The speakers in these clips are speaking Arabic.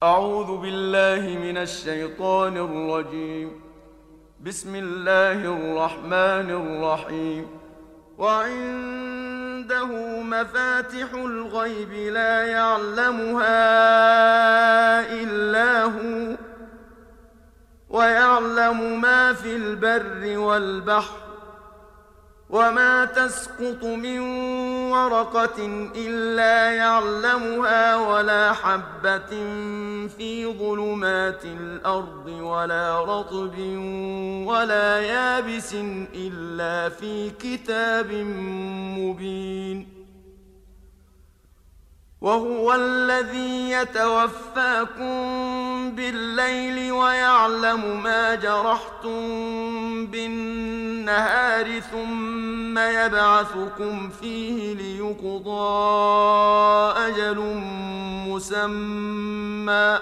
أعوذ بالله من الشيطان الرجيم. بسم الله الرحمن الرحيم. وعنده مفاتح الغيب لا يعلمها إلا هو، ويعلم ما في البر والبحر، وما تسقط من ورقة إلا يعلمها، ولا حبة في ظلمات الأرض، ولا رطب ولا يابس إلا في كتاب مبين. وهو الذي يتوفاكم بالليل ويعلم ما جرحتم بالنهار، ثم يبعثكم فيه ليقضى أجل مسمى،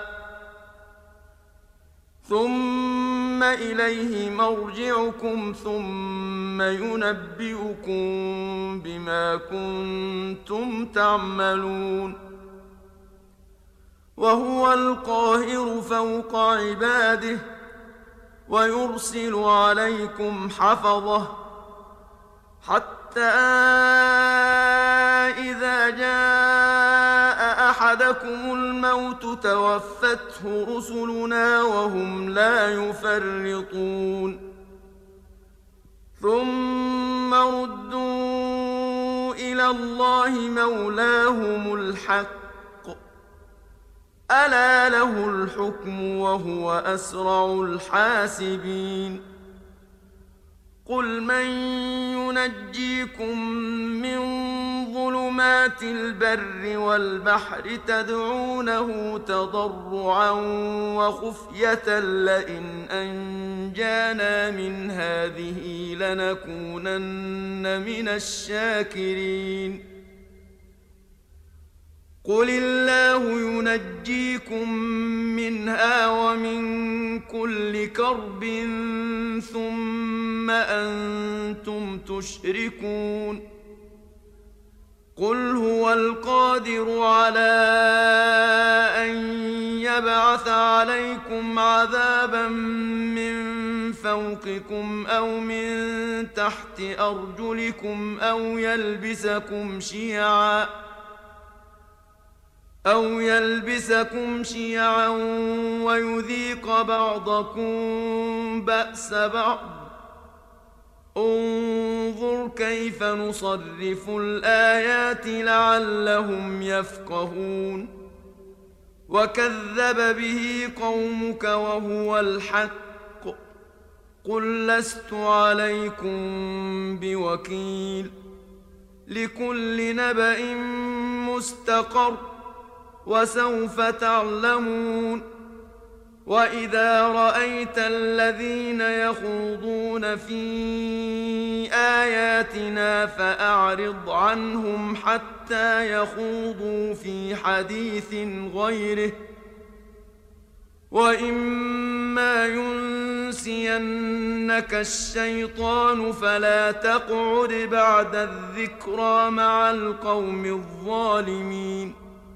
ثم إليه مرجعكم ثم ينبئكم بما كنتم تعملون. وهو القاهر فوق عباده ويرسل عليكم حفظه، حتى إذا جاء أحدكم الموت توفته رسلنا وهم لا يفرطون، ثم ردوا إلى الله مولاهم الحق، ألا له الحكم وهو أسرع الحاسبين. قل من ينجيكم من ظلمات البر والبحر تدعونه تضرعا وخفية لئن أنجانا من هذه لنكونن من الشاكرين. قل الله ينجيكم منها ومن كل كرب ثم أنتم تشركون. قل هو القادر على أن يبعث عليكم عذابا من فوقكم أو من تحت أرجلكم أو يلبسكم شيعا ويذيق بعضكم بأس بعض. انظر كيف نصرف الآيات لعلهم يفقهون. وكذب به قومك وهو الحق، قل لست عليكم بوكيل. لكل نبأ مستقر وسوف تعلمون. وإذا رأيت الذين يخوضون في آياتنا فأعرض عنهم حتى يخوضوا في حديث غيره، وإما ينسينك الشيطان فلا تقعد بعد الذكرى مع القوم الظالمين.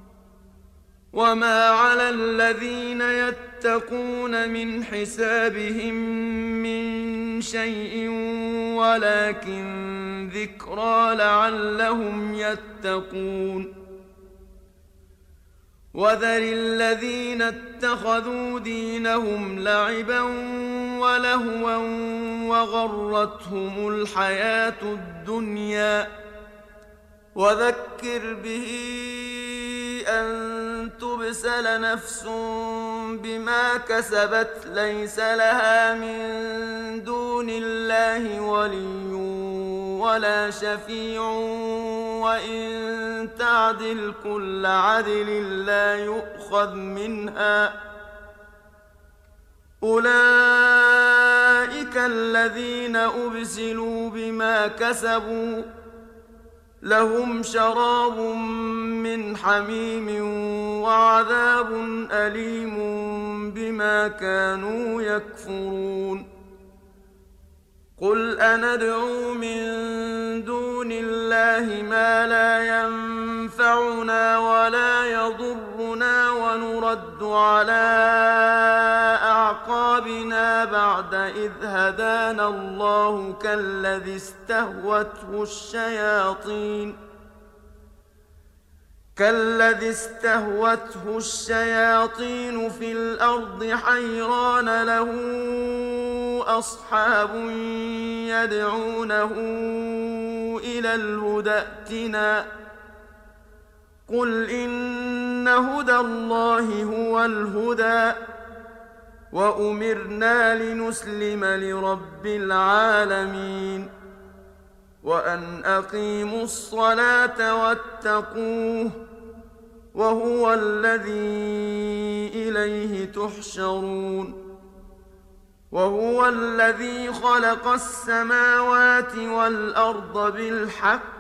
وما على الذين يتقون من حسابهم من شيء ولكن ذكرى لعلهم يتقون. وذر الذين اتخذوا دينهم لعبا ولهوا وغرتهم الحياة الدنيا، وذكر به أن تبسل نفس بما كسبت ليس لها من دون الله ولي ولا شفيع، وإن تعدل كل عدل لا يؤخذ منها. أولئك الذين أبسلوا بما كسبوا، لهم شراب من حميم وعذاب أليم بما كانوا يكفرون. قل أندعو من دون الله ما لا ينفعنا ولا يضرنا يضلنا ونرد على أعقابنا بعد إذ هدانا الله كالذي استهوته الشياطين في الأرض حيران له أصحاب يدعونه إلى الهدى ائتنا قل إن هدى الله هو الهدى وأمرنا لنسلم لرب العالمين وأن أقيموا الصلاة واتقوه وهو الذي إليه تحشرون وهو الذي خلق السماوات والأرض بالحق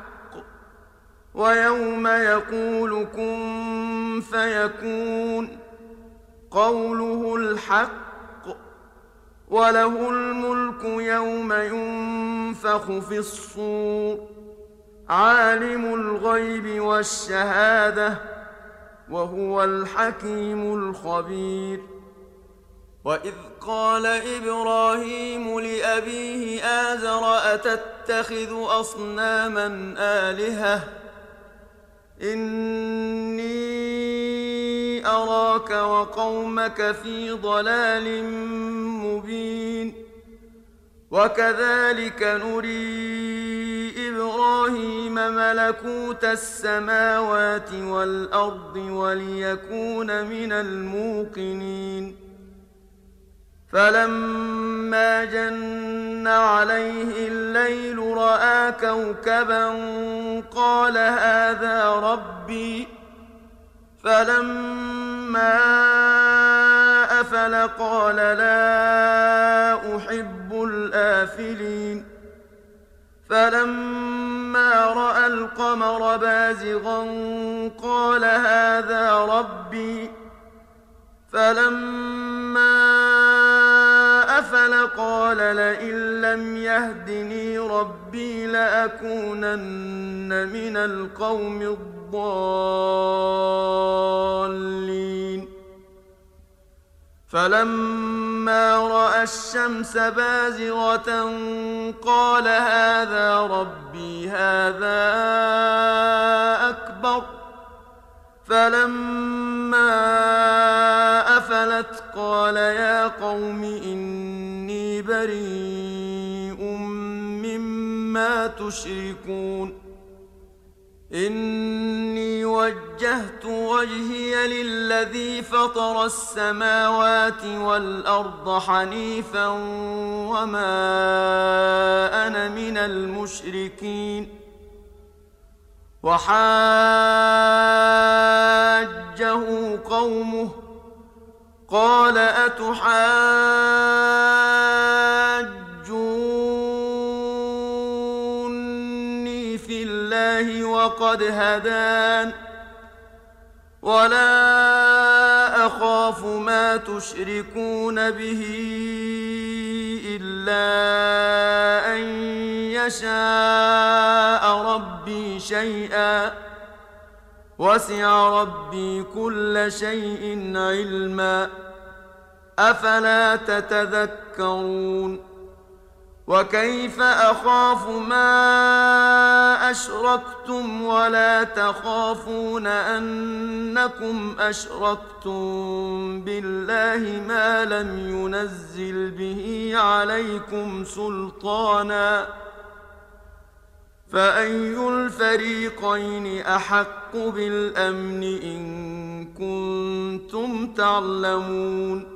ويوم يقول كن فيكون قوله الحق وله الملك يوم ينفخ في الصور عالم الغيب والشهادة وهو الحكيم الخبير وإذ قال إبراهيم لأبيه آزر أتتخذ أصناما آلهة إني أراك وقومك في ضلال مبين وكذلك نري إبراهيم ملكوت السماوات والأرض وليكون من الموقنين فلما جن عليه الليل رأى كوكبا قال هذا ربي فلما أفل قال لا أحب الآفلين فلما رأى القمر بازغا قال هذا ربي فلما أفل قال لئن لم يهدني ربي لأكونن من القوم الضالين فلما رأى الشمس بازغة قال هذا ربي هذا أكبر فلما أفلت قال يا قوم إني بريء مما تشركون إني وجهت وجهي للذي فطر السماوات والأرض حنيفا وما أنا من المشركين وحاجه قومه قال أتحاجوني في الله وقد هدان ولا أخاف ما تشركون به إلا أن يشاء ربي شيئا وسع ربي كل شيء علما أفلا تتذكرون وكيف أخاف ما أشركتم ولا تخافون أنكم أشركتم بالله ما لم ينزل به عليكم سلطانا فأي الفريقين أحق بالأمن إن كنتم تعلمون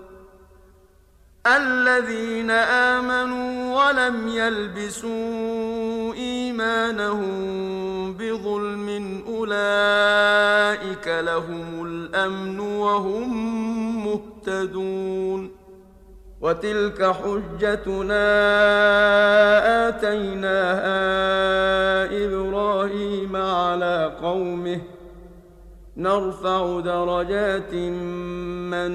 الذين آمنوا ولم يلبسوا إيمانهم بظلم أولئك لهم الأمن وهم مهتدون وتلك حجتنا آتيناها إبراهيم على قومه نرفع درجات من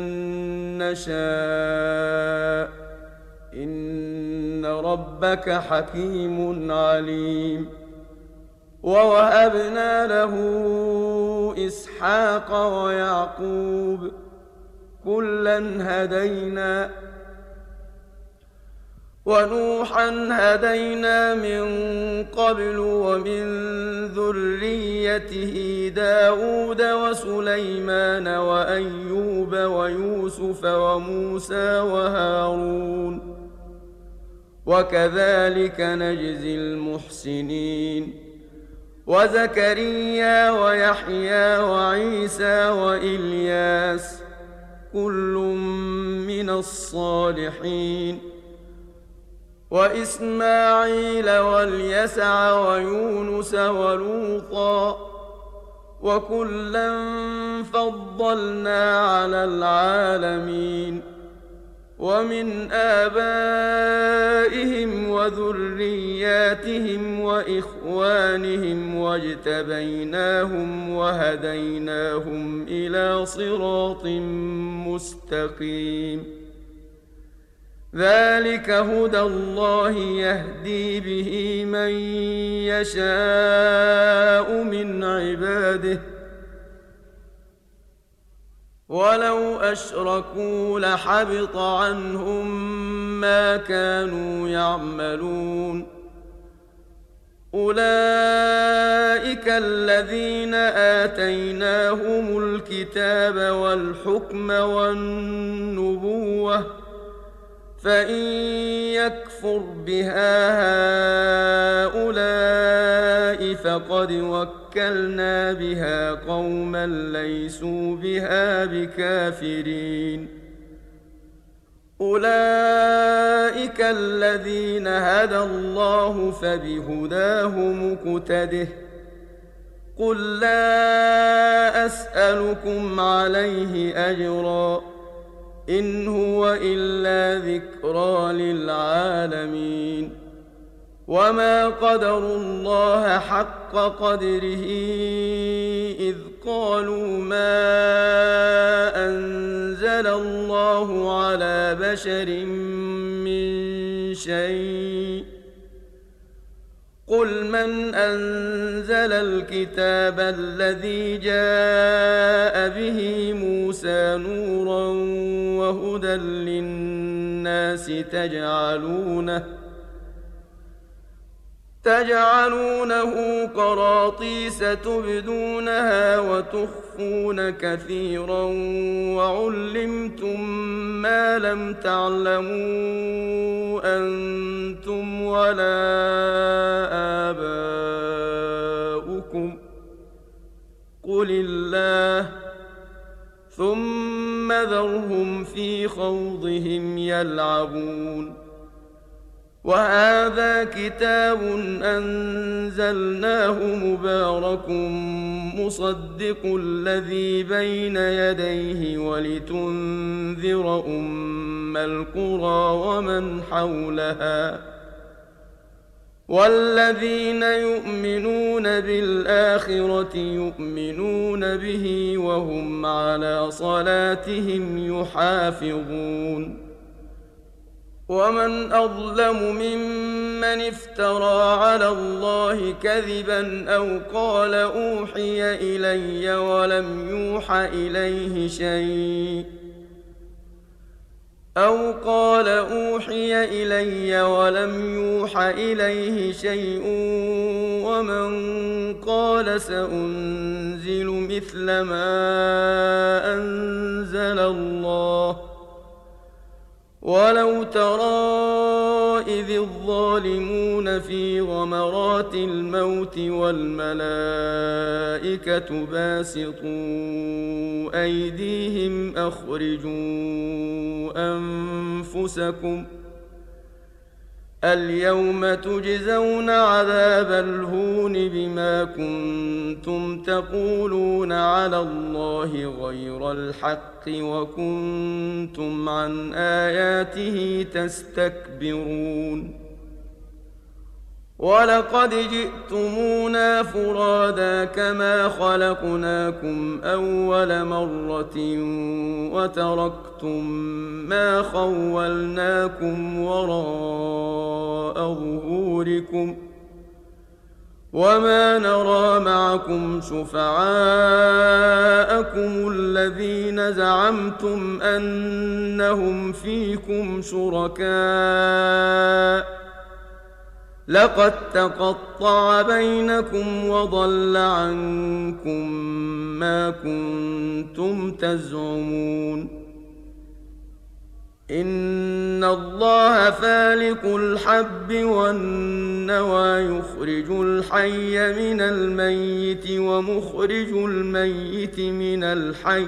نشاء إن ربك حكيم عليم ووهبنا له إسحاق ويعقوب كلا هدينا ونوحا هدينا من قبل ومن ذريته داود وسليمان وأيوب ويوسف وموسى وهارون وكذلك نجزي المحسنين وزكريا ويحيى وعيسى وإلياس كل من الصالحين وإسماعيل واليسع ويونس ولوطا وكلا فضلنا على العالمين ومن آبائهم وذرياتهم وإخوانهم واجتبيناهم وهديناهم إلى صراط مستقيم ذلك هدى الله يهدي به من يشاء من عباده ولو أشركوا لحبط عنهم ما كانوا يعملون أولئك الذين آتيناهم الكتاب والحكم والنبوة فإن يكفر بها هؤلاء فقد وكلنا بها قوما ليسوا بها بكافرين أولئك الذين هدى الله فبهداه مقتده قل لا أسألكم عليه أجرا إن هو إلا ذكرى للعالمين وما قدروا الله حق قدره إذ قالوا ما أنزل الله على بشر من شيء قل من أنزل الكتاب الذي جاء به موسى نورا وهدى للناس تجعلونه قراطيس تبدونها وتخفون كثيرا وعلمتم ما لم تعلموا أنتم ولا آباؤكم قل الله ثم ذرهم في خوضهم يلعبون وهذا كتاب أنزلناه مبارك مصدق الذي بين يديه ولتنذر أم القرى ومن حولها والذين يؤمنون بالآخرة يؤمنون به وهم على صلاتهم يحافظون ومن أظلم ممن افترى على الله كذبا أو قال أوحي إلي ولم يوحى إليه شيء ومن قال سأنزل مثل ما أنزل الله ولو ترى إذ الظالمون في غمرات الموت والملائكة باسطوا أيديهم أخرجوا أنفسكم اليوم تجزون عذاب الهون بما كنتم تقولون على الله غير الحق وكنتم عن آياته تستكبرون ولقد جئتمونا فرادا كما خلقناكم أول مرة وتركتم ما خولناكم وراء ظهوركم وما نرى معكم شفعاءكم الذين زعمتم أنهم فيكم شركاء لقد تقطع بينكم وضل عنكم ما كنتم تزعمون إن الله فالق الحب والنوى يخرج الحي من الميت ومخرج الميت من الحي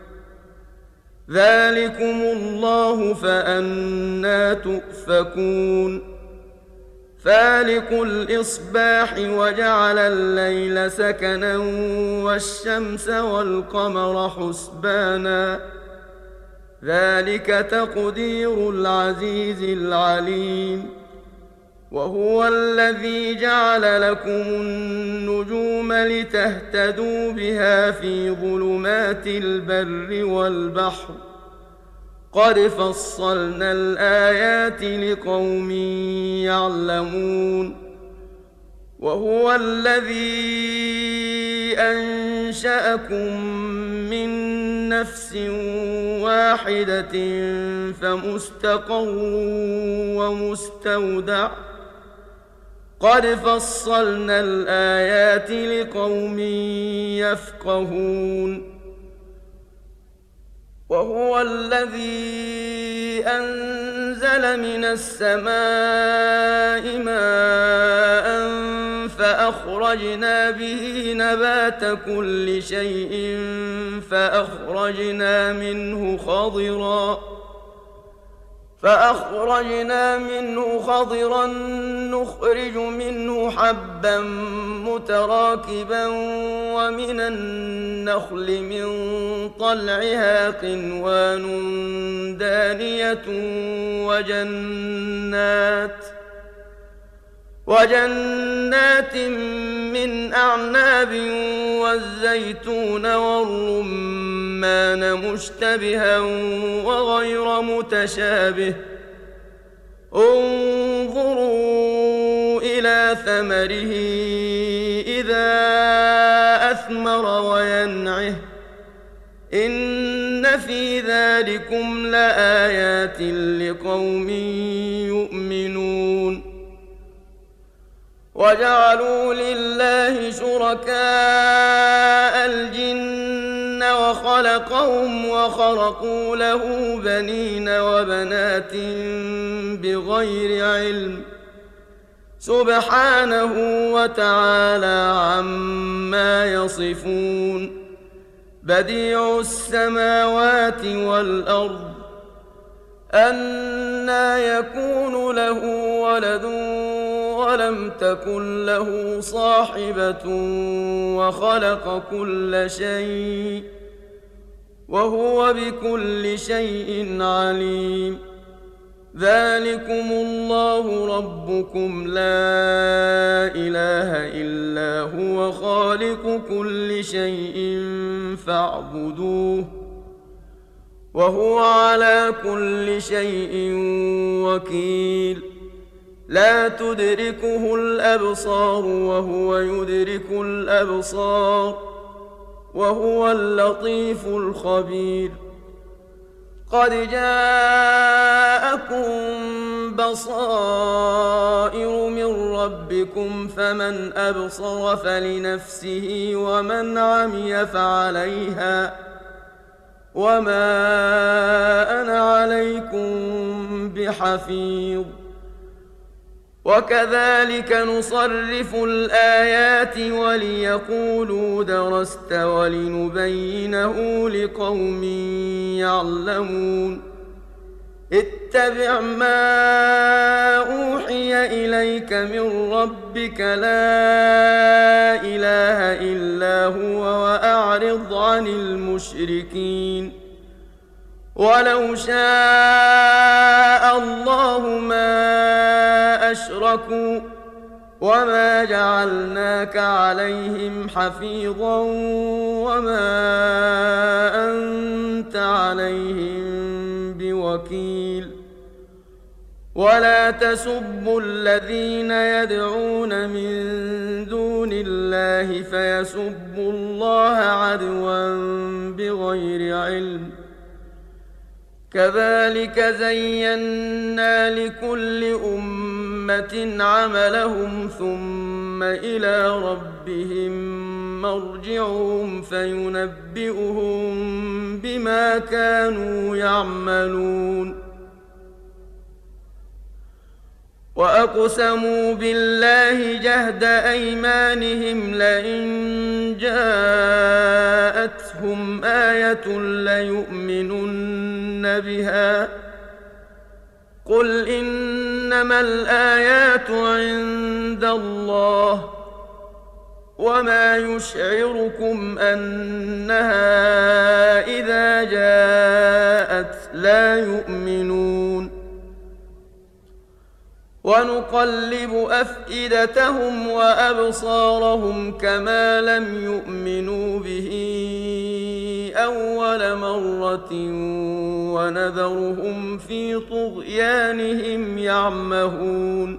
ذلكم الله فأنى تؤفكون فالق الإصباح وجعل الليل سكنا والشمس والقمر حسبانا ذلك تقدير العزيز العليم وهو الذي جعل لكم النجوم لتهتدوا بها في ظلمات البر والبحر قد فصلنا الآيات لقوم يعلمون وهو الذي أنشأكم من نفس واحدة فمستقر ومستودع قد فصلنا الآيات لقوم يفقهون وهو الذي أنزل من السماء ماء فأخرجنا به نبات كل شيء فأخرجنا منه خضرا نخرج منه حبا متراكبا ومن النخل من طلعها قنوان دانية وجنات من أعناب والزيتون والرمان مشتبها وغير متشابه انظروا إلى ثمره إذا أثمر وينعه إن في ذلكم لآيات لقوم يؤمنون وجعلوا لله شركاء الجن وخلقهم وخرقوا له بنين وبنات بغير علم سبحانه وتعالى عما يصفون بديع السماوات والأرض أنى يكون له ولد ولم تكن له صاحبة وخلق كل شيء وهو بكل شيء عليم ذلكم الله ربكم لا إله إلا هو خالق كل شيء فاعبدوه وهو على كل شيء وكيل لا تدركه الأبصار وهو يدرك الأبصار وهو اللطيف الخبير قد جاءكم بصائر من ربكم فمن أبصر فلنفسه ومن عمي فعليها وما أنا عليكم بحفيظ وكذلك نصرف الآيات وليقولوا درست ولنبينه لقوم يعلمون اتبع ما أوحي إليك من ربك لا إله إلا هو وأعرض عن المشركين ولو شاء الله ما أشركوا وما جعلناك عليهم حفيظا وما أنت عليهم بوكيل ولا تسبوا الذين يدعون من دون الله فيسبوا الله عدوا بغير علم كذلك زينا لكل أمة عملهم ثم إلى ربهم مرجعهم فينبئهم بما كانوا يعملون وأقسموا بالله جهد أيمانهم لئن جاءتهم آية ليؤمنن بها قل إنما الآيات عند الله وما يشعركم أنها إذا جاءت لا يؤمنون ونقلب أفئدتهم وأبصارهم كما لم يؤمنوا به أول مرة ونذرهم في طغيانهم يعمهون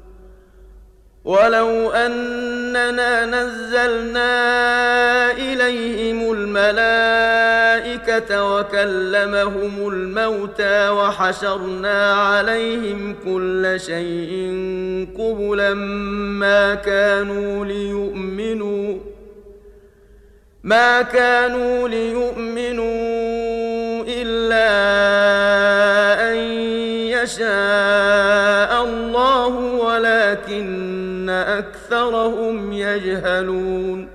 ولو أننا نزلنا إليهم الملائكة وكلمهم الموتى وحشرنا عليهم كل شيء قبلا ما كانوا ليؤمنوا إلا أن يشاء الله ولكن أكثرهم يجهلون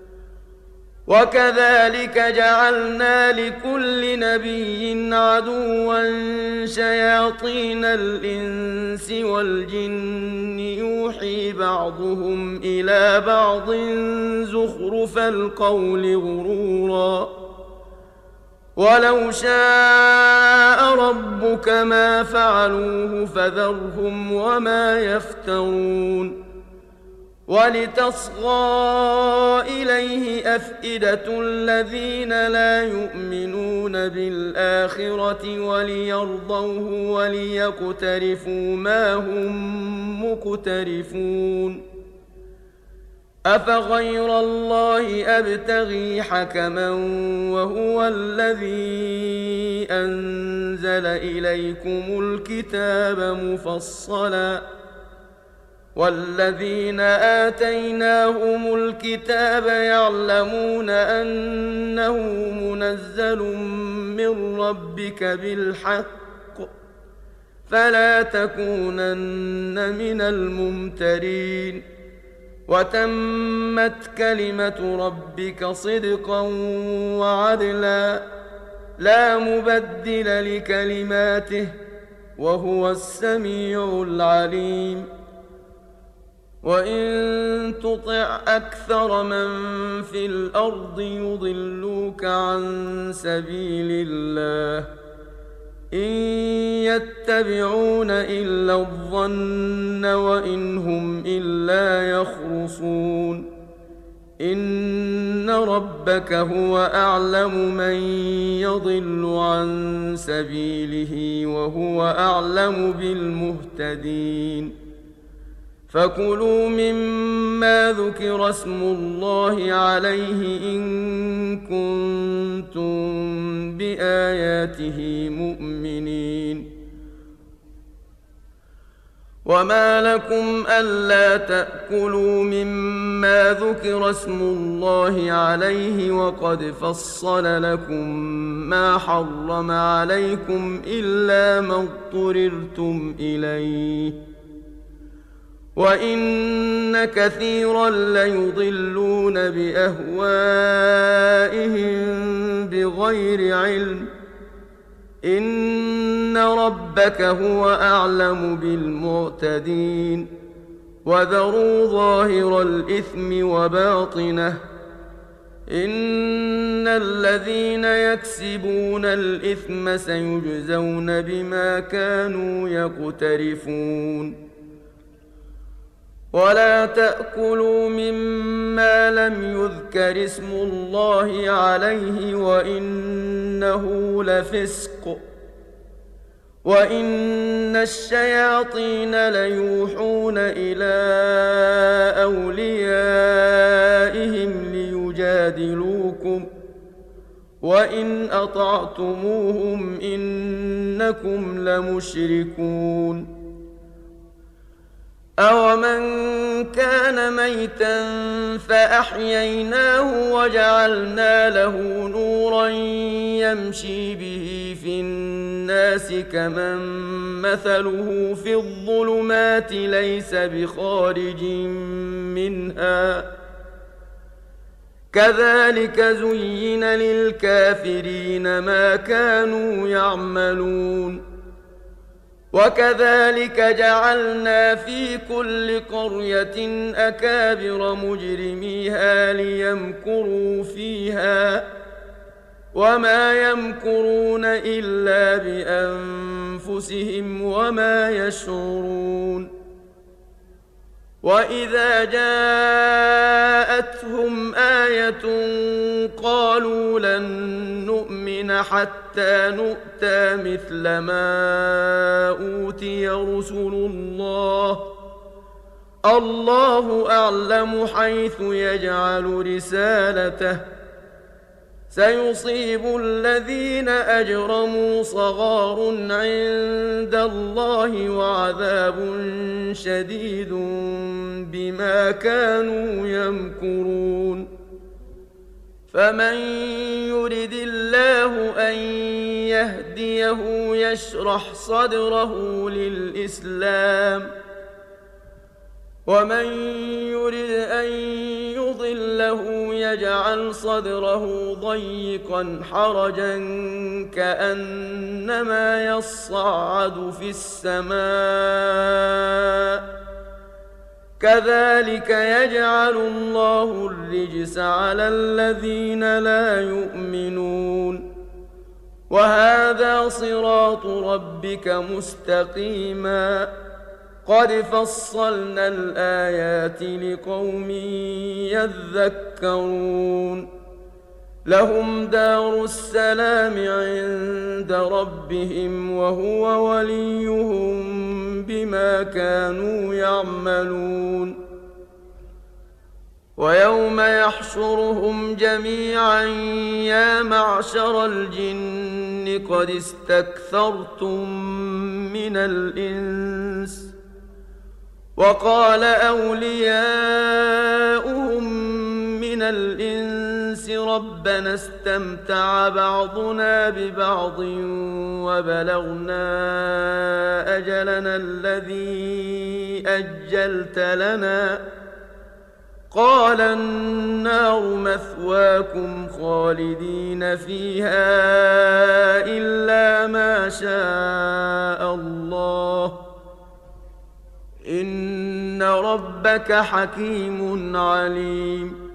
وكذلك جعلنا لكل نبي عدوا شياطين الإنس والجن يوحي بعضهم إلى بعض زخرف القول غرورا ولو شاء ربك ما فعلوه فذرهم وما يفترون ولتصغى إليه أفئدة الذين لا يؤمنون بالآخرة وليرضوه وليقترفوا ما هم مقترفون أفغير الله أبتغي حكما وهو الذي أنزل إليكم الكتاب مفصلا والذين آتيناهم الكتاب يعلمون أنه منزل من ربك بالحق فلا تكونن من الممترين وتمت كلمة ربك صدقا وعدلا لا مبدل لكلماته وهو السميع العليم وإن تطع أكثر من في الأرض يضلوك عن سبيل الله إن يتبعون إلا الظن وإن هم إلا يخرصون إن ربك هو أعلم من يضل عن سبيله وهو أعلم بالمهتدين فكلوا مما ذكر اسم الله عليه إن كنتم بآياته مؤمنين وما لكم ألا تأكلوا مما ذكر اسم الله عليه وقد فصل لكم ما حرم عليكم إلا ما اضطررتم إليه وإن كثيرا ليضلون بأهوائهم بغير علم إن ربك هو أعلم بالمعتدين وذروا ظاهر الإثم وباطنه إن الذين يكسبون الإثم سيجزون بما كانوا يقترفون ولا تأكلوا مما لم يذكر اسم الله عليه وإنه لفسق وإن الشياطين ليوحون إلى أوليائهم ليجادلوكم وإن أطعتموهم إنكم لمشركون أومن كان ميتا فأحييناه وجعلنا له نورا يمشي به في الناس كمن مثله في الظلمات ليس بخارج منها كذلك زين للكافرين ما كانوا يعملون وكذلك جعلنا في كل قرية أكابر مجرميها ليمكروا فيها وما يمكرون إلا بأنفسهم وما يشعرون وإذا جاءتهم آية قالوا لن نؤمن حتى نؤتى مثل ما أوتي رسل الله أعلم حيث يجعل رسالته سيصيب الذين أجرموا صغار عند الله وعذاب شديد بما كانوا يمكرون فمن يرد الله أن يهديه يشرح صدره للإسلام ومن يرد أن يضله يجعل صدره ضيقا حرجا كأنما يصعد في السماء كذلك يجعل الله الرجس على الذين لا يؤمنون وهذا صراط ربك مستقيما قد فصلنا الآيات لقوم يذكرون لهم دار السلام عند ربهم وهو وليهم بما كانوا يعملون ويوم يحشرهم جميعا يا معشر الجن قد استكثرتم من الإنس وقال أولياؤهم من الإنس ربنا استمتع بعضنا ببعض وبلغنا أجلنا الذي أجلت لنا قال النار مثواكم خالدين فيها إلا ما شاء الله إن ربك حكيم عليم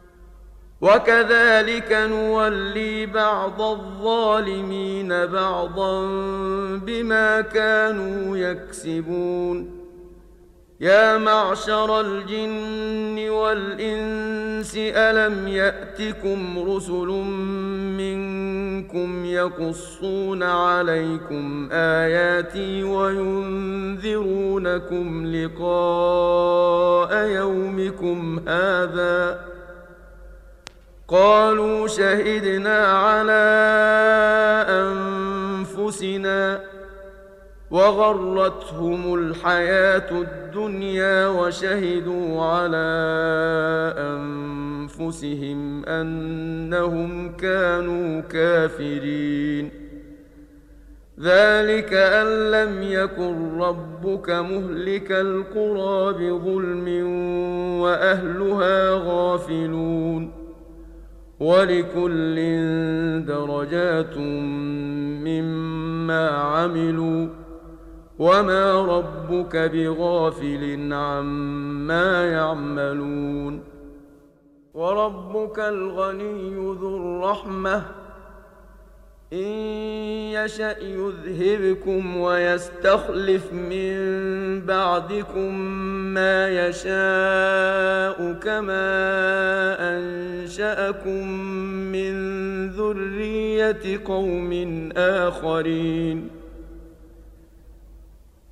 وكذلك نولي بعض الظالمين بعضا بما كانوا يكسبون يا معشر الجن والإنس ألم يأتكم رسل منكم يقصون عليكم آياتي وينذرونكم لقاء يومكم هذا قالوا شهدنا على أنفسنا وغرتهم الحياة الدنيا وشهدوا على أنفسهم أنهم كانوا كافرين ذلك أن لم يكن ربك مهلك القرى بظلم وأهلها غافلون ولكل درجات مما عملوا وما ربك بغافل عما يعملون وربك الغني ذو الرحمة إن يشأ يذهبكم ويستخلف من بعدكم ما يشاء كما أنشأكم من ذرية قوم آخرين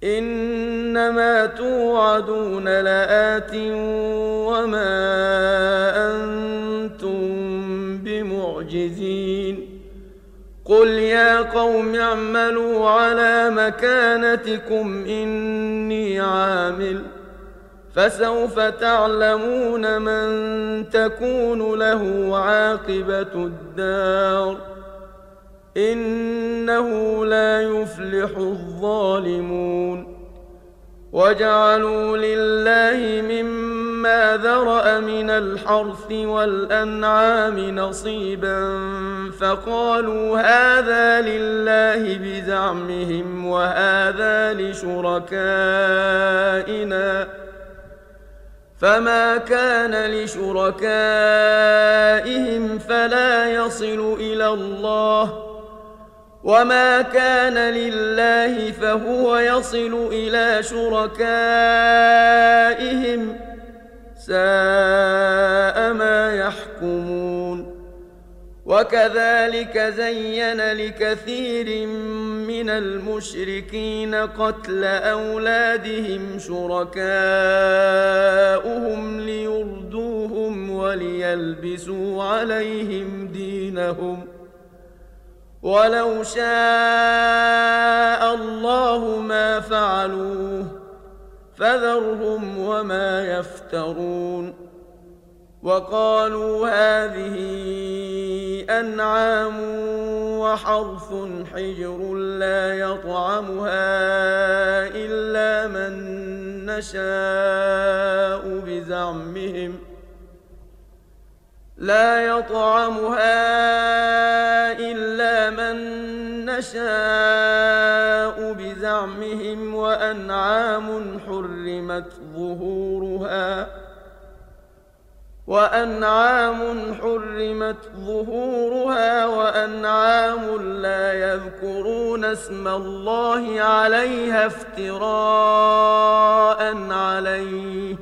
إنما توعدون لآت وما أنتم بمعجزين قل يا قوم اعملوا على مكانتكم إني عامل فسوف تعلمون من تكون له عاقبة الدار إنه لا يفلح الظالمون وجعلوا لله مما ذرأ من الحرث والأنعام نصيبا فقالوا هذا لله بزعمهم وهذا لشركائنا فما كان لشركائهم فلا يصل إلى الله وما كان لله فهو يصل إلى شركائهم ساء ما يحكمون وكذلك زين لكثير من المشركين قتل أولادهم شركاؤهم ليردوهم وليلبسوا عليهم دينهم ولو شاء الله ما فعلوه فذرهم وما يفترون وقالوا هذه أنعام وحرث حجر لا يطعمها إلا من نشاء بزعمهم وأنعام حرمت ظهورها وأنعام لا يذكرون اسم الله عليها افتراء عليه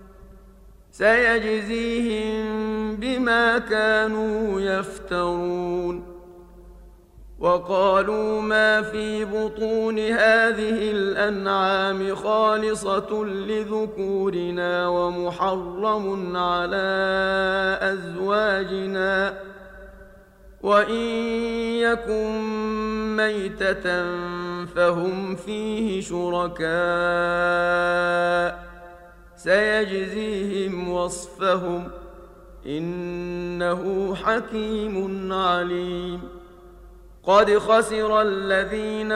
سيجزيهم بما كانوا يفترون وقالوا ما في بطون هذه الأنعام خالصة لذكورنا ومحرم على أزواجنا وإن يكن ميتة فهم فيه شركاء سيجزيهم وصفهم إنه حكيم عليم قد خسر الذين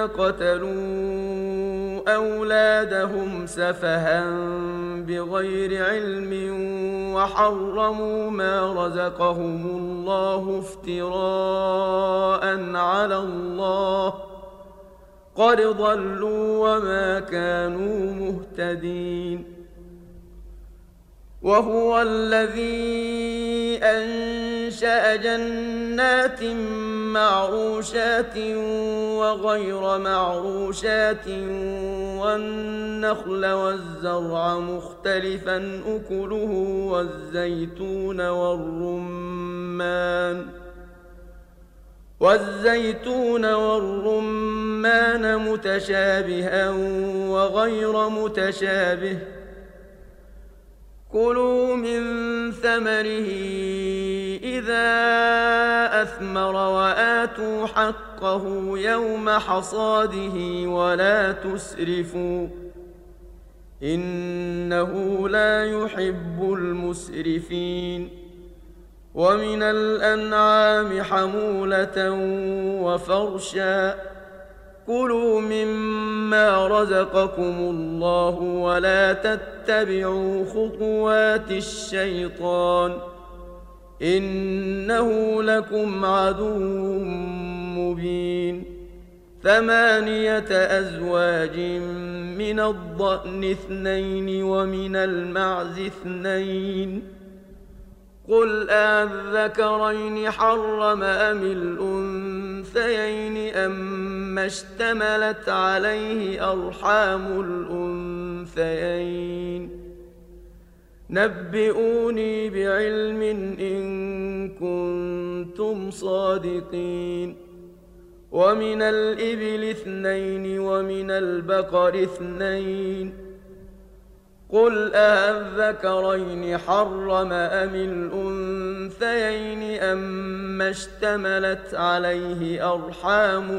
قتلوا أولادهم سفها بغير علم وحرموا ما رزقهم الله افتراء على الله قد ضلوا وما كانوا مهتدين وهو الذي أنشأ جنات معروشات وغير معروشات والنخل والزرع مختلفا أكله والزيتون والرمان متشابها وغير متشابه كلوا من ثمره إذا أثمر وآتوا حقه يوم حصاده ولا تسرفوا إنه لا يحب المسرفين ومن الأنعام حمولة وفرشا كلوا مما رزقكم الله ولا تتبعوا خطوات الشيطان إنه لكم عدو مبين 8 أزواج من الضأن 2 ومن المعز 2 قل أذكرين حرم أم الأنثيين أما اشتملت عليه أرحام الأنثيين نبئوني بعلم إن كنتم صادقين ومن الإبل 2 ومن البقر 2 قل أذكرين حرم أم الأنثيين أما اشتملت عليه أرحام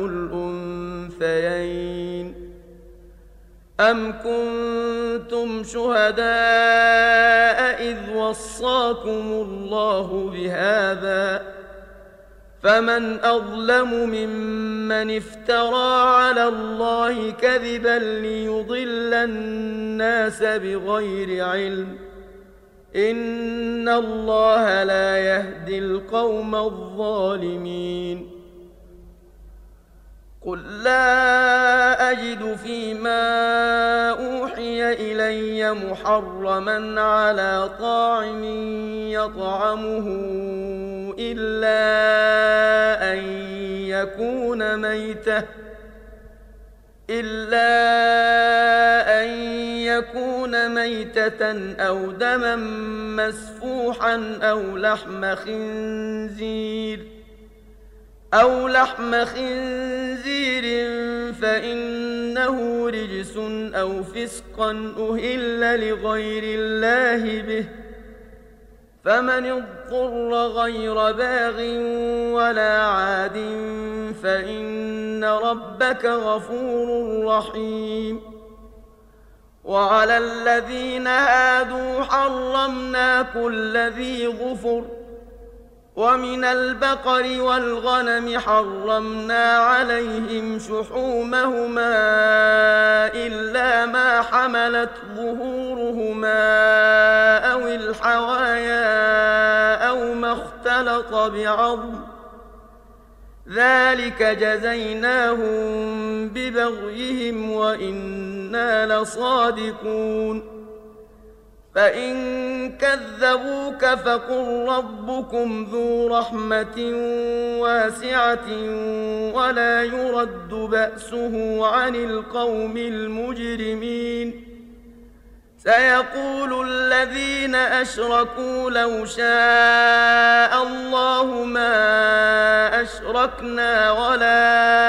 الأنثيين أم كنتم شهداء إذ وصاكم الله بهذا فمن أظلم ممن افترى على الله كذبا ليضل الناس بغير علم إن الله لا يهدي القوم الظالمين قل لا أجد فيما أوحي إلي محرما على طاعم يطعمه إلا أن يكون ميتة أو دما مسفوحا أو لحم خنزير فإنه رجس أو فسقا أهل لغير الله به فمن اضطر غير باغ ولا عاد فإن ربك غفور رحيم وعلى الذين هادوا حرمنا كل ذي ظفر ومن البقر والغنم حرمنا عليهم شحومهما إلا ما حملت ظهورهما أو الحوايا أو ما اختلط بعظم ذلك جزيناهم ببغيهم وإنا لصادقون فإن كذبوك فقل ربكم ذو رحمة واسعة ولا يرد بأسه عن القوم المجرمين سيقول الذين أشركوا لو شاء الله ما أشركنا ولا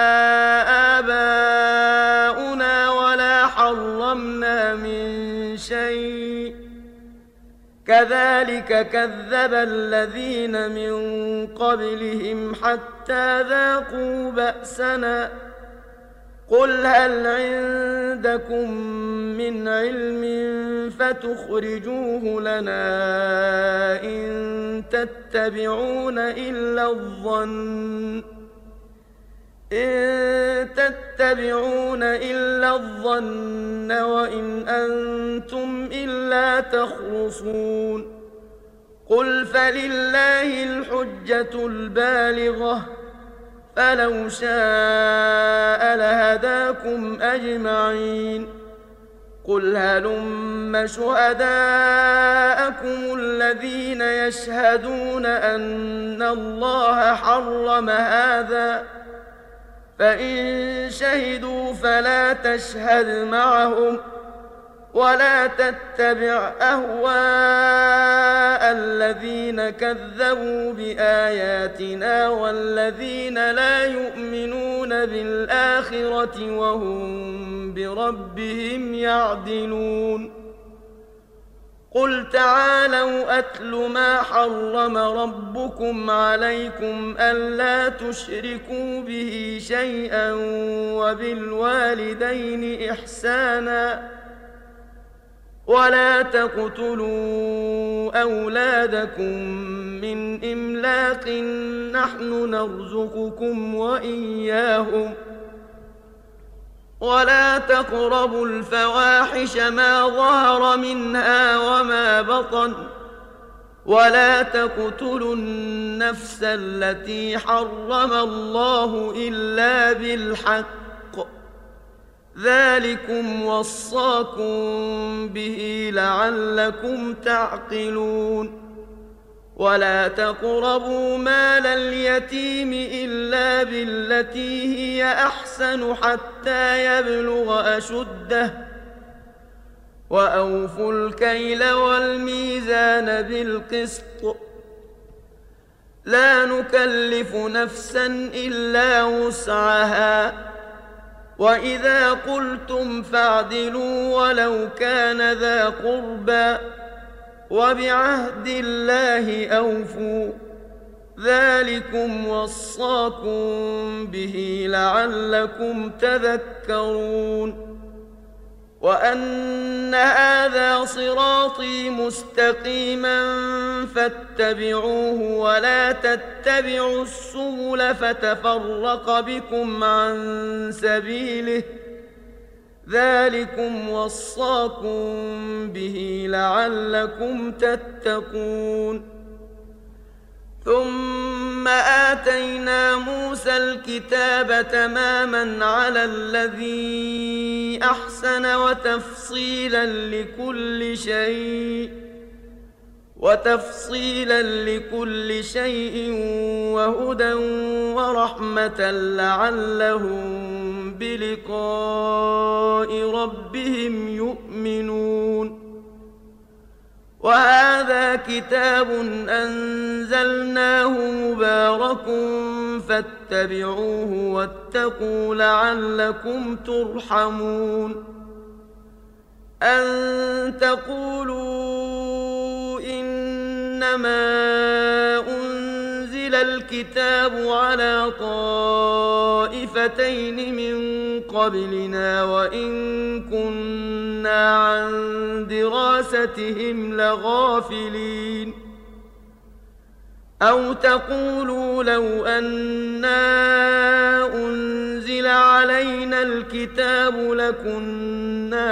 آباؤنا ولا حرمنا من شيء كذلك كذب الذين من قبلهم حتى ذاقوا بأسنا قل هل عندكم من علم فتخرجوه لنا إن تتبعون إلا الظن وإن أنتم إلا تخرصون قل فلله الحجة البالغة فلو شاء لهداكم أجمعين قل هلم شهداءكم الذين يشهدون أن الله حرم هذا فإن شهدوا فلا تشهد معهم ولا تتبع أهواء الذين كذبوا بآياتنا والذين لا يؤمنون بالآخرة وهم بربهم يعدلون قل تعالوا أتل ما حرم ربكم عليكم ألا تشركوا به شيئا وبالوالدين إحسانا ولا تقتلوا أولادكم من إملاق نحن نرزقكم وإياهم ولا تقربوا الفواحش ما ظهر منها وما بطن ولا تقتلوا النفس التي حرم الله إلا بالحق ذلكم وصاكم به لعلكم تعقلون ولا تقربوا مال اليتيم إلا بالتي هي أحسن حتى يبلغ أشده وأوفوا الكيل والميزان بالقسط لا نكلف نفسا إلا وسعها وإذا قلتم فاعدلوا ولو كان ذا قربى وبعهد الله أوفوا ذلكم وصاكم به لعلكم تذكرون وأن هذا صراطي مستقيما فاتبعوه ولا تتبعوا السبل فتفرق بكم عن سبيله ذلكم وصاكم به لعلكم تتقون ثم آتينا موسى الكتاب تماما على الذي أحسن وتفصيلا لكل شيء وهدى ورحمة لعلهم بلقاء ربهم يؤمنون وهذا كتاب أنزلناه مبارك فاتبعوه واتقوا لعلكم ترحمون أن تقولوا إنما أنزل الكتاب على طائفتين من قبلنا وإن كنا عن دراستهم لغافلين أو تقولوا لو أنا أنزل علينا الكتاب لكنا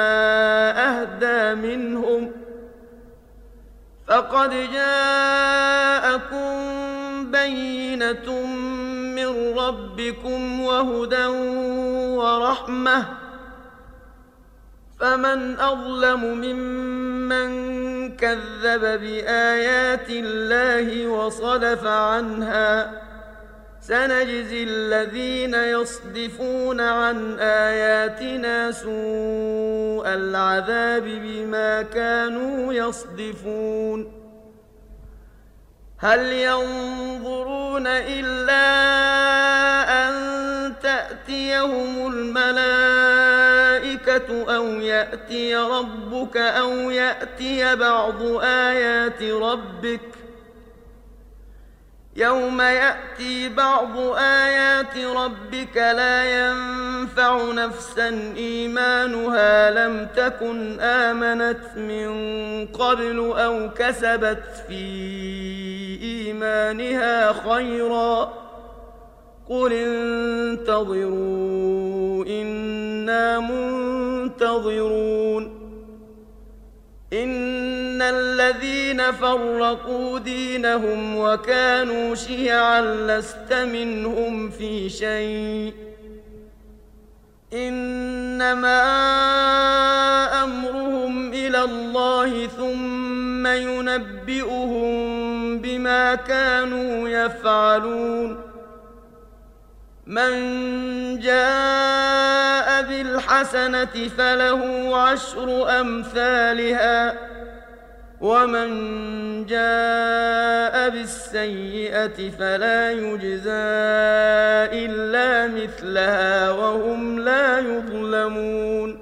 أهدى منهم فقد جاءكم بينة من ربكم وهدى ورحمة فمن أظلم ممن كذب بآيات الله وصدف عنها سنجزي الذين يصدفون عن آياتنا سوء العذاب بما كانوا يصدفون هل ينظرون إلا أن تأتيهم الملائكة أو يأتي ربك أو يأتي بعض آيات ربك يوم يأتي بعض آيات ربك لا ينفع نفسا إيمانها لم تكن آمنت من قبل أو كسبت في إيمانها خيرا قل انتظروا إنا منتظرون إن الذين فرقوا دينهم وكانوا شيعا لست منهم في شيء إنما أمرهم إلى الله ثم ينبئهم بما كانوا يفعلون من جاء بالحسنة فله عشر أمثالها ومن جاء بالسيئة فلا يجزى إلا مثلها وهم لا يظلمون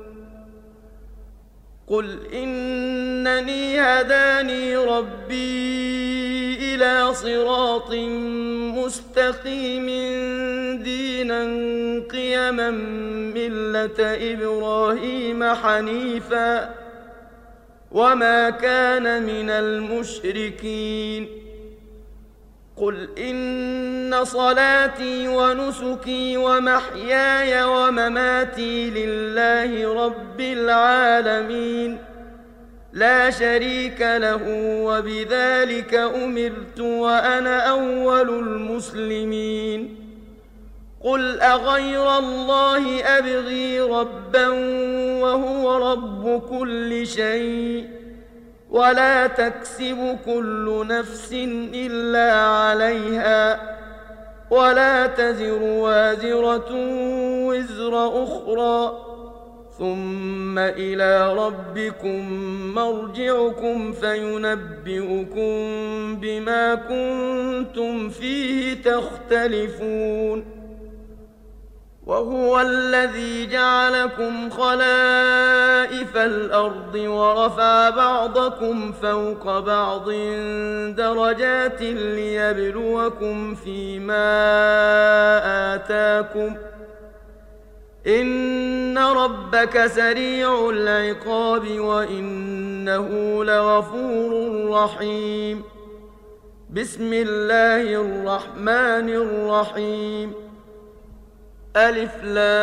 قل إنني هداني ربي إلى صراط مستقيم دينا قيما ملة إبراهيم حنيفا وما كان من المشركين قل إن صلاتي ونسكي ومحياي ومماتي لله رب العالمين لا شريك له وبذلك أمرت وأنا أول المسلمين قل أغير الله أبغي ربا وهو رب كل شيء ولا تكسب كل نفس إلا عليها ولا تزر وازرة وزر أخرى ثم إلى ربكم مرجعكم فينبئكم بما كنتم فيه تختلفون وهو الذي جعلكم خلائف الأرض ورفع بعضكم فوق بعض درجات ليبلوكم فيما آتاكم إن ربك سريع العقاب وإنه لغفور رحيم بسم الله الرحمن الرحيم ألف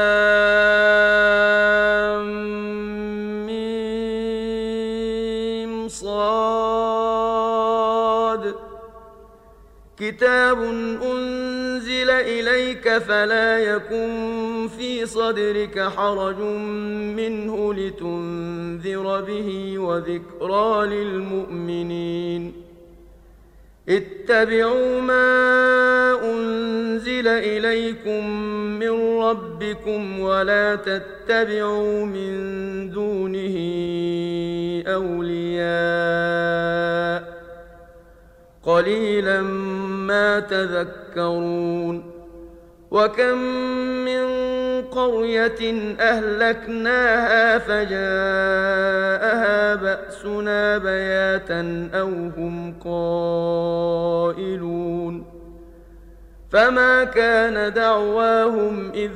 لام ميم صاد كتاب أنزل إليك فلا يكن في صدرك حرج منه لتنذر به وذكرى للمؤمنين اتبعوا ما أنزل إليكم من ربكم ولا تتبعوا من دونه أولياء قليلا ما تذكرون وكم من قرية أهلكناها فجاءها بأسنا بياتا أو هم قائلون فما كان دعواهم إذ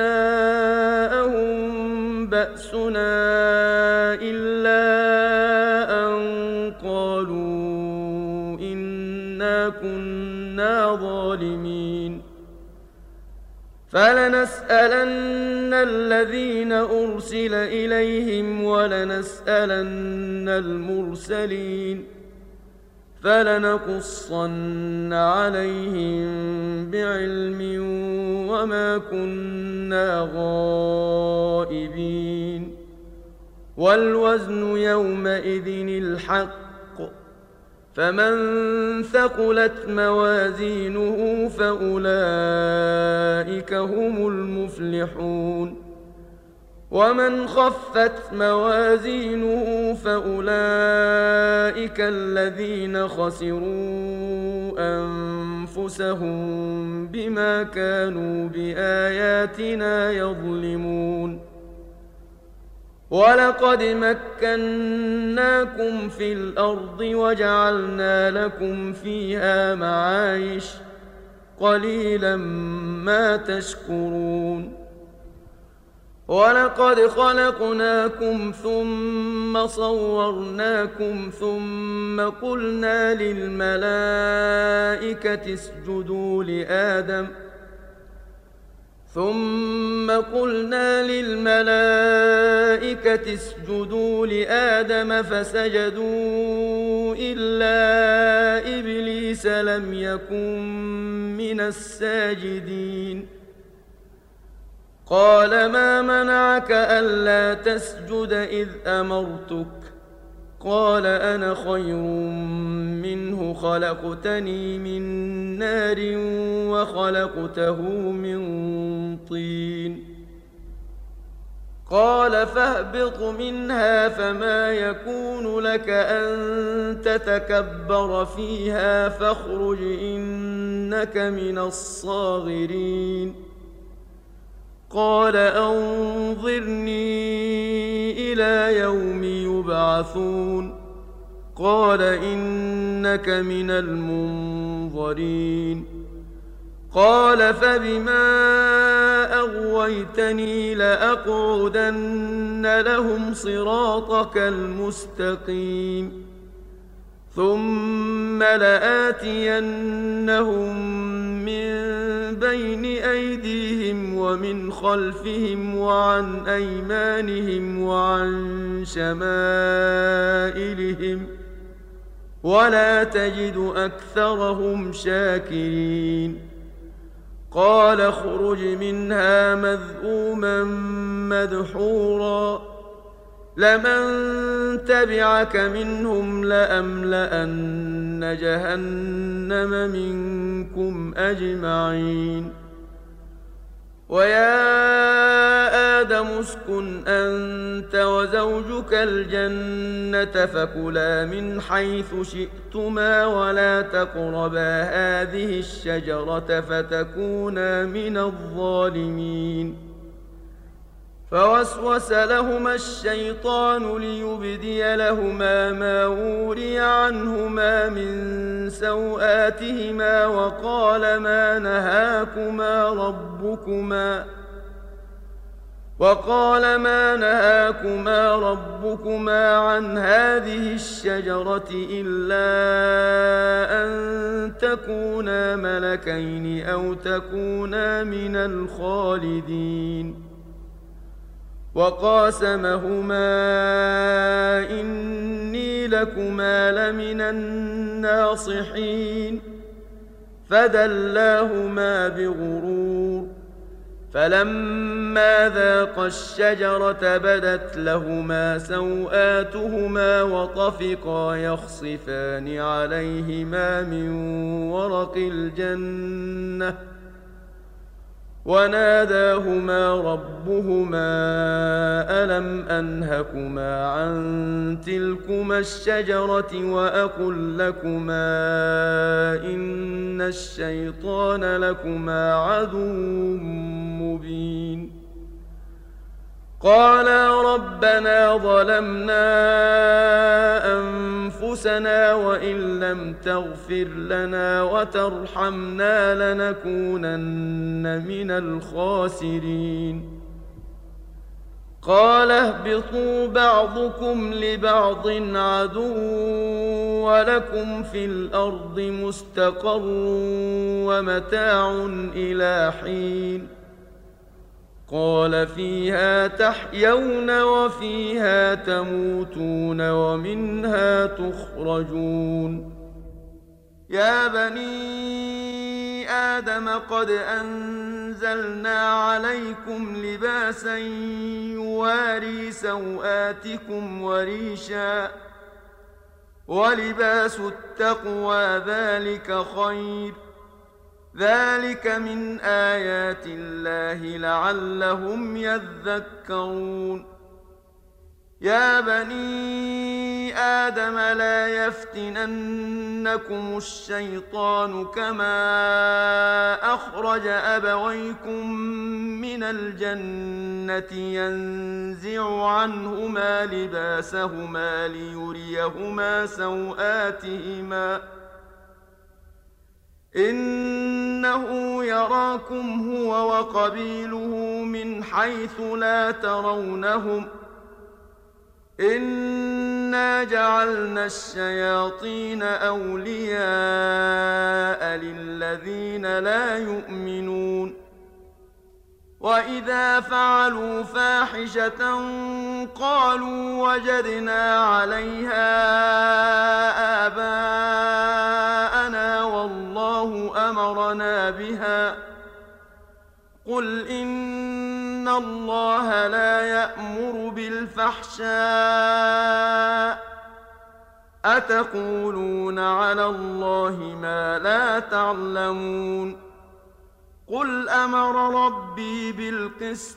جاءهم بأسنا إلا أن قالوا إنا كنا ظالمين فلنسألن الذين أرسل إليهم ولنسألن المرسلين فلنقصن عليهم بعلم وما كنا غائبين والوزن يومئذ الحق فمن ثقلت موازينه فأولئك هم المفلحون ومن خفت موازينه فأولئك الذين خسروا أنفسهم بما كانوا بآياتنا يظلمون ولقد مكناكم في الأرض وجعلنا لكم فيها معايش قليلا ما تشكرون ولقد خلقناكم ثم صورناكم ثم قلنا للملائكة اسجدوا لآدم فسجدوا إلا إبليس لم يكن من الساجدين قال ما منعك ألا تسجد إذ أمرتك قال أنا خير منه خلقتني من نار وخلقته من طين قال فاهبط منها فما يكون لك أن تتكبر فيها فاخرج إنك من الصاغرين قال أنظرني إلى يوم يبعثون قال إنك من المنظرين قال فبما أغويتني لأقعدن لهم صراطك المستقيم ثم لآتينهم من بين أيديهم ومن خلفهم وعن أيمانهم وعن شمائلهم ولا تجد أكثرهم شاكرين قال اخرج منها مذءوما مدحورا لمن تبعك منهم لأملأن جهنم منكم أجمعين ويا آدم آدم اسكن أنت وزوجك الجنة فكلا من حيث شئتما ولا تقربا هذه الشجرة فتكونا من الظالمين. فوسوس لهما الشيطان ليبدي لهما ما وري عنهما من سوآتهما وقال ما نهاكما ربكما عن هذه الشجرة إلا أن تكونا ملكين أو تكونا من الخالدين. وقاسمهما إني لكما لمن الناصحين فدلاهما بغرور. فلما ذاقا الشجرة بدت لهما سوآتهما وطفقا يخصفان عليهما من ورق الجنة وناداهما ربهما ألم أنهكما عن تلكما الشجرة وأقل لكما إن الشيطان لكما عدو مبين. قالا ربنا ظلمنا أنفسنا وإن لم تغفر لنا وترحمنا لنكونن من الخاسرين. قال اهبطوا بعضكم لبعض عدو ولكم في الأرض مستقر ومتاع إلى حين. قال فيها تحيون وفيها تموتون ومنها تخرجون. يا بني آدم قد أنزلنا عليكم لباسا يواري سوآتكم وريشا ولباس التقوى ذلك خير ذلك من آيات الله لعلهم يذكرون. يا بني آدم لا يفتننكم الشيطان كما أخرج أبويكم من الجنة ينزع عنهما لباسهما ليريهما سوآتهما إنه يراكم هو وقبيله من حيث لا ترونهم إنا جعلنا الشياطين أولياء للذين لا يؤمنون. وإذا فعلوا فاحشة قالوا وجدنا عليها آباءنا والله أمرنا بها قل إن الله لا يأمر بالفحشاء أتقولون على الله ما لا تعلمون. قل أمر ربي بالقسط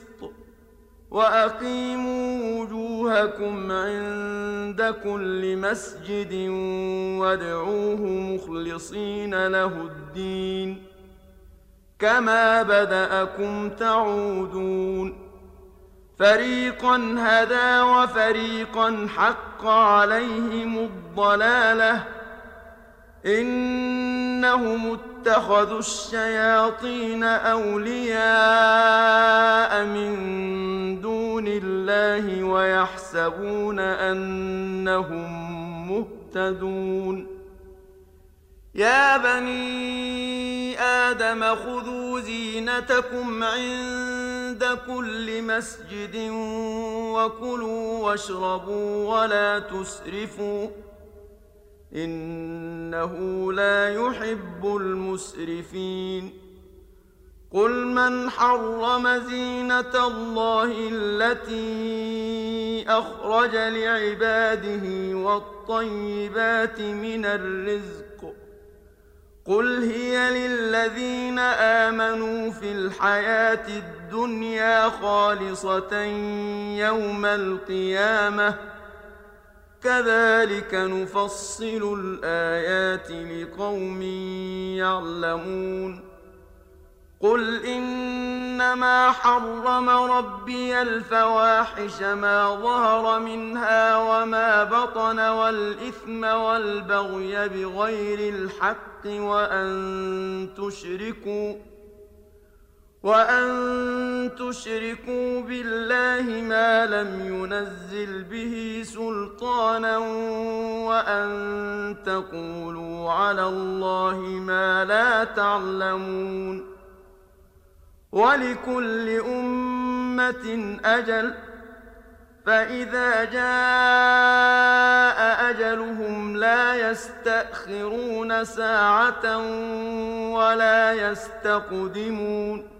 وأقيموا وجوهكم عند كل مسجد وادعوه مخلصين له الدين كما بدأكم تعودون. فريقا هدى وفريقا حق عليهم الضلالة إنهم اتخذوا الشياطين أولياء من دون الله ويحسبون أنهم مهتدون. يا بني آدم خذوا زينتكم عند كل مسجد وكلوا واشربوا ولا تسرفوا إنه لا يحب المسرفين. قل من حرم زينة الله التي أخرج لعباده والطيبات من الرزق قل هي للذين آمنوا في الحياة الدنيا خالصة يوم القيامة كذلك نفصل الآيات لقوم يعلمون قل إنما حرم ربي الفواحش ما ظهر منها وما بطن والإثم والبغي بغير الحق وأن تشركوا بالله ما لم ينزل به سلطانا وأن تقولوا على الله ما لا تعلمون ولكل أمة أجل فإذا جاء أجلهم لا يستأخرون ساعة ولا يستقدمون